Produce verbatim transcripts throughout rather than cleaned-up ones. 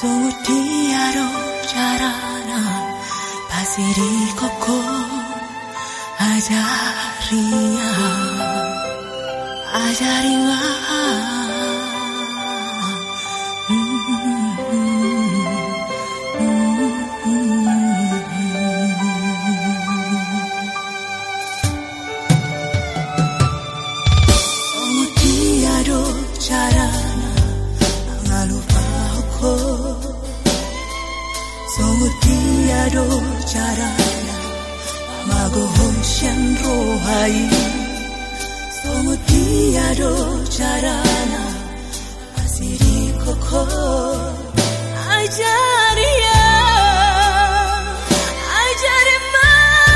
Sungguh tiada carana pasiri koko ajaria ajaria Sungguh tiada carana ngalupaku Sungguh tiada carana magohosyan rohai Sungguh tiada carana pasiri koko ajaria ajarima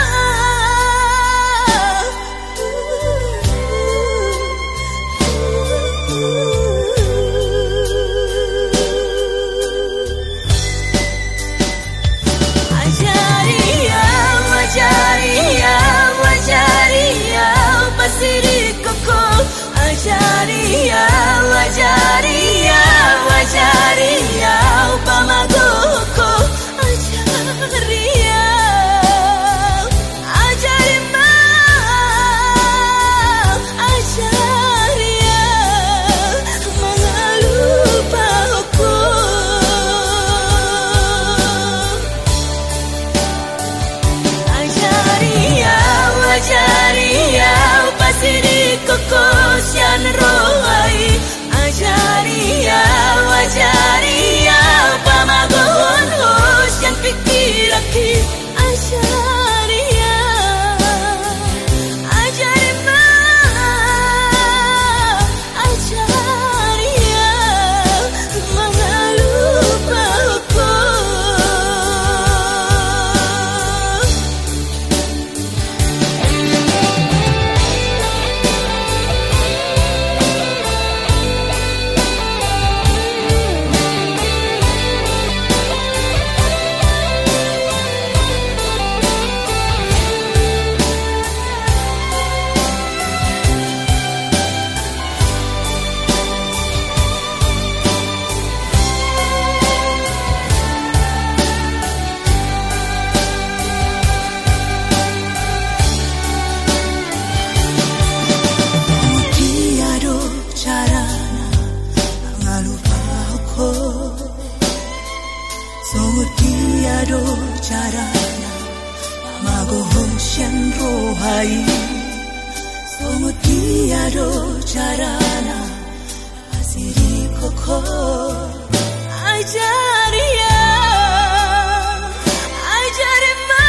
ajaria wajaria wajaria pasiri koko ajaria wajaria wajaria upamagoko ajaria ajarima ajaria mengalupaku ajaria wajaria pasiri koko sian rohai ajaria wajaria pamagon hos yang pikir aki ajaria ajarima ajaria mengalupaku Sungguh tiada carana magohosyan rohai Sungguh tiada carana pasiri koko ajaria ajarima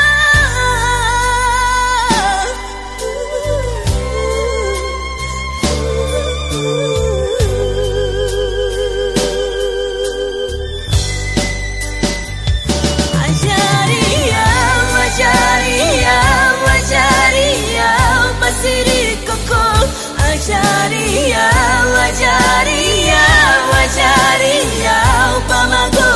ajaria wajaria wajaria pasiri koko ajaria wajaria wajaria upamago